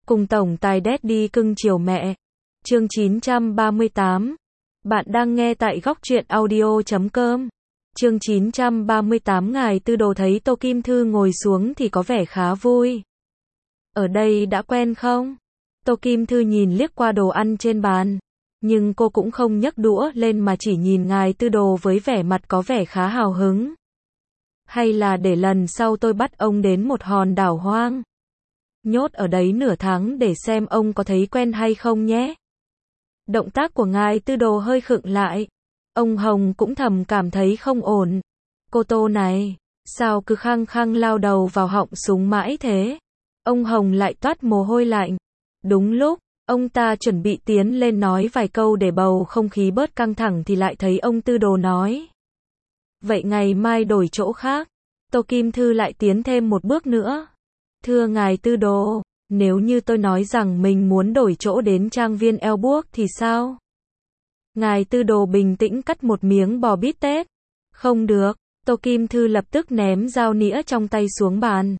Cùng tổng tài Daddy cưng chiều mẹ. Chương 938. Bạn đang nghe tại góc truyện audio.com. Chương 938. Ngài Tư Đồ thấy Tô Kim Thư ngồi xuống thì có vẻ khá vui. Ở đây đã quen không? Tô Kim Thư nhìn liếc qua đồ ăn trên bàn. Nhưng cô cũng không nhấc đũa lên mà chỉ nhìn Ngài Tư Đồ với vẻ mặt có vẻ khá hào hứng. Hay là để lần sau tôi bắt ông đến một hòn đảo hoang, nhốt ở đấy nửa tháng để xem ông có thấy quen hay không nhé. Động tác của Ngài Tư Đồ hơi khựng lại. Ông Hồng cũng thầm cảm thấy không ổn. Cô Tô này, sao cứ khăng khăng lao đầu vào họng súng mãi thế? Ông Hồng lại toát mồ hôi lạnh. Đúng lúc ông ta chuẩn bị tiến lên nói vài câu để bầu không khí bớt căng thẳng thì lại thấy ông Tư Đồ nói: vậy ngày mai đổi chỗ khác. Tô Kim Thư lại tiến thêm một bước nữa. Thưa Ngài Tư Đồ, nếu như tôi nói rằng mình muốn đổi chỗ đến trang viên Elbrook thì sao? Ngài Tư Đồ bình tĩnh cắt một miếng bò bít tết. Không được. Tô Kim Thư lập tức ném dao nĩa trong tay xuống bàn.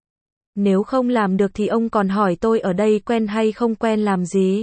Nếu không làm được thì ông còn hỏi tôi ở đây quen hay không quen làm gì?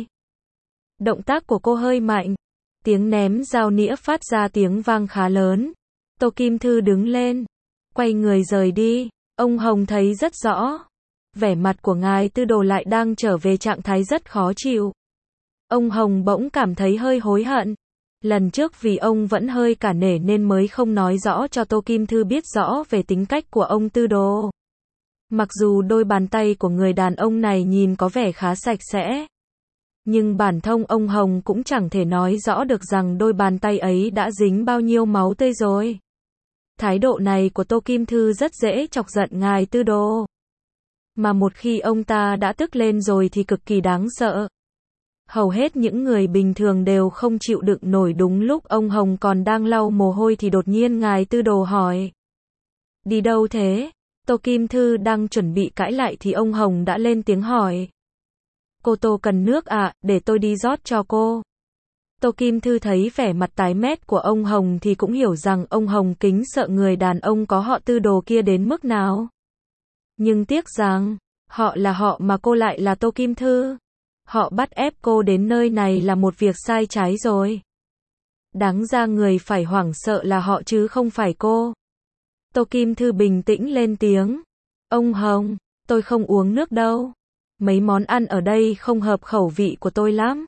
Động tác của cô hơi mạnh. Tiếng ném dao nĩa phát ra tiếng vang khá lớn. Tô Kim Thư đứng lên, quay người rời đi. Ông Hồng thấy rất rõ. Vẻ mặt của Ngài Tư Đồ lại đang trở về trạng thái rất khó chịu. Ông Hồng bỗng cảm thấy hơi hối hận. Lần trước vì ông vẫn hơi cả nể nên mới không nói rõ cho Tô Kim Thư biết rõ về tính cách của ông Tư Đồ. Mặc dù đôi bàn tay của người đàn ông này nhìn có vẻ khá sạch sẽ, nhưng bản thân ông Hồng cũng chẳng thể nói rõ được rằng đôi bàn tay ấy đã dính bao nhiêu máu tươi rồi. Thái độ này của Tô Kim Thư rất dễ chọc giận Ngài Tư Đồ. Mà một khi ông ta đã tức lên rồi thì cực kỳ đáng sợ. Hầu hết những người bình thường đều không chịu đựng nổi. Đúng lúc ông Hồng còn đang lau mồ hôi thì đột nhiên Ngài Tư Đồ hỏi: đi đâu thế? Tô Kim Thư đang chuẩn bị cãi lại thì ông Hồng đã lên tiếng hỏi: cô Tô cần nước à, để tôi đi rót cho cô. Tô Kim Thư thấy vẻ mặt tái mét của ông Hồng thì cũng hiểu rằng ông Hồng kính sợ người đàn ông có họ Tư Đồ kia đến mức nào. Nhưng tiếc rằng, họ là họ mà cô lại là Tô Kim Thư. Họ bắt ép cô đến nơi này là một việc sai trái rồi. Đáng ra người phải hoảng sợ là họ chứ không phải cô. Tô Kim Thư bình tĩnh lên tiếng: ông Hồng, tôi không uống nước đâu. Mấy món ăn ở đây không hợp khẩu vị của tôi lắm,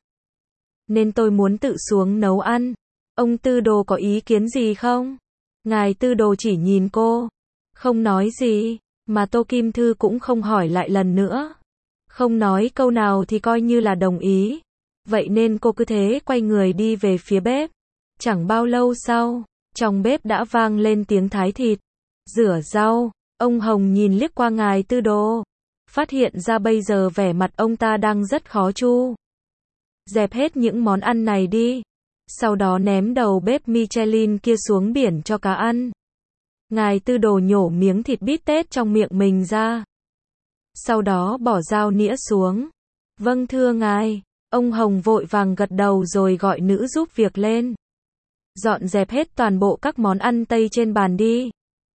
nên tôi muốn tự xuống nấu ăn. Ông Tư Đồ có ý kiến gì không? Ngài Tư Đồ chỉ nhìn cô, không nói gì, mà Tô Kim Thư cũng không hỏi lại lần nữa. Không nói câu nào thì coi như là đồng ý. Vậy nên cô cứ thế quay người đi về phía bếp. Chẳng bao lâu sau, trong bếp đã vang lên tiếng thái thịt, rửa rau. Ông Hồng nhìn liếc qua Ngài Tư Đồ, phát hiện ra bây giờ vẻ mặt ông ta đang rất khó chu. Dẹp hết những món ăn này đi. Sau đó ném đầu bếp Michelin kia xuống biển cho cá ăn. Ngài Tư Đồ nhổ miếng thịt bít tết trong miệng mình ra. Sau đó bỏ dao nĩa xuống. Vâng thưa ngài. Ông Hồng vội vàng gật đầu rồi gọi nữ giúp việc lên. Dọn dẹp hết toàn bộ các món ăn Tây trên bàn đi.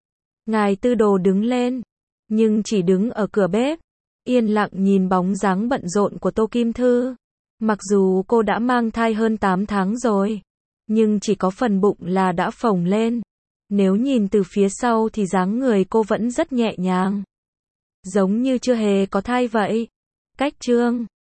Ngài Tư Đồ đứng lên, nhưng chỉ đứng ở cửa bếp, yên lặng nhìn bóng dáng bận rộn của Tô Kim Thư. Mặc dù cô đã mang thai hơn 8 tháng rồi, nhưng chỉ có phần bụng là đã phồng lên. Nếu nhìn từ phía sau thì dáng người cô vẫn rất nhẹ nhàng, giống như chưa hề có thai vậy. Cách chương